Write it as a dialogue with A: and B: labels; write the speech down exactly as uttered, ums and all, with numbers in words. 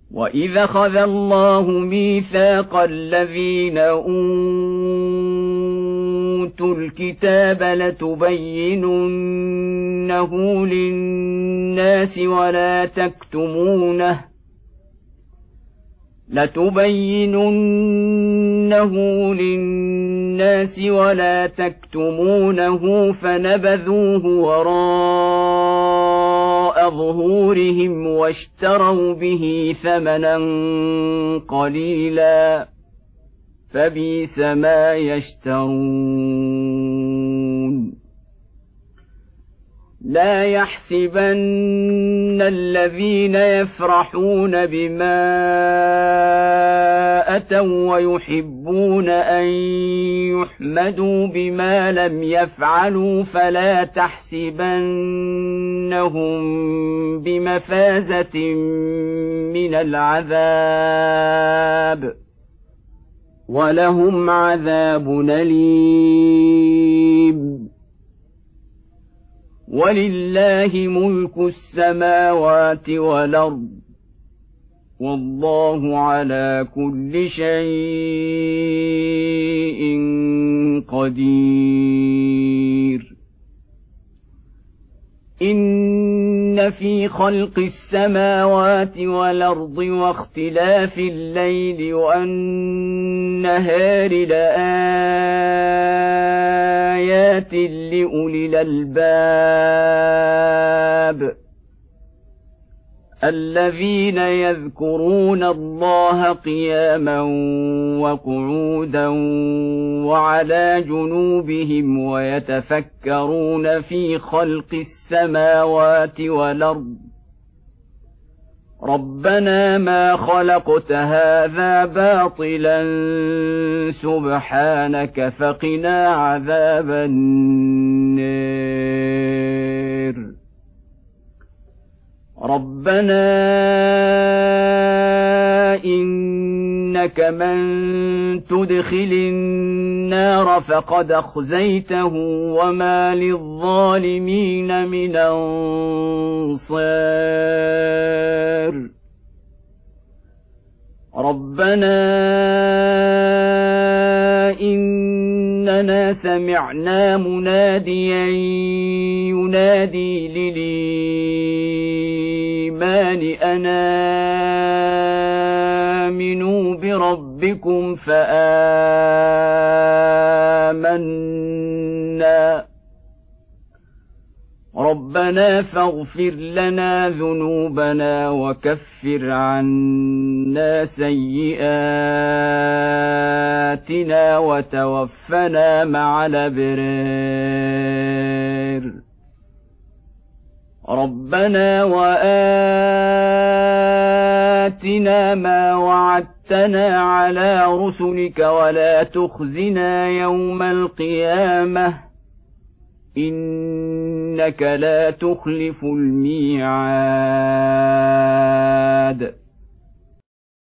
A: وإذا أخذ الله ميثاق الذين أوتوا الكتاب لتبيننه للناس ولا تكتمونه لتبيننه للناس ولا تكتمونه فنبذوه وراء ظهورهم واشتروا به ثمنا قليلا فبئس ما يشترون. لا يحسبن الذين يفرحون بما أتوا ويحبون أن يحمدوا بما لم يفعلوا فلا تحسبنهم بمفازة من العذاب ولهم عذاب أليم. ولله ملك السماوات والأرض والله على كل شيء قدير. إن في خلق السماوات والأرض واختلاف الليل والنهار لآيات لأولي الألباب الذين يذكرون الله قياما وقعودا وعلى جنوبهم ويتفكرون في خلق السماوات والأرض ربنا ما خلقت هذا باطلا سبحانك فقنا عذاب النار. ربنا إنك من تدخل النار فقد أخزيته وما للظالمين من أنصار. ربنا إننا سمعنا مناديا ينادي للإيمان أن آمنوا بربكم فآمنا ربنا فاغفر لنا ذنوبنا وكفر عنا سيئاتنا وتوفنا مع الأبرار. ربنا وآتنا ما وعدتنا على رسلك ولا تخزنا يوم القيامة إنك لا تخلف الميعاد.